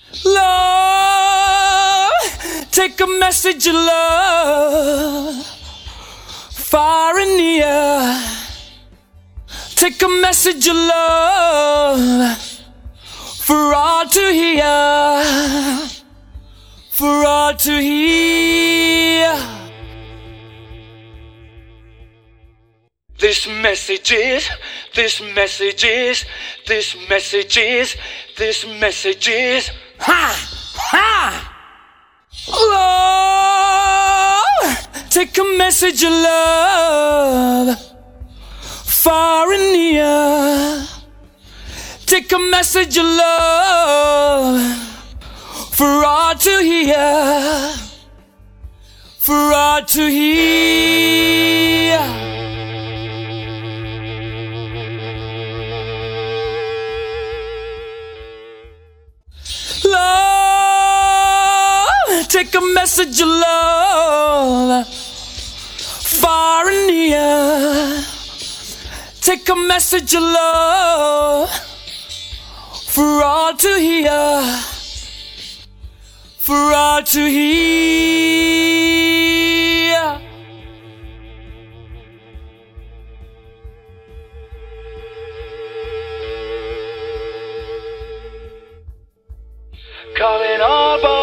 Love, take a message of love, far and near. Take a message of love for all to hear, for all to hear. This message is, this message is, this message is, this message is, ha, ha! Love, take a message of love, far and near. Take a message of love for all to hear, for all to hear. Love, take a message of love, far and near. Take a message of love for all to hear, for all to hear. Calling all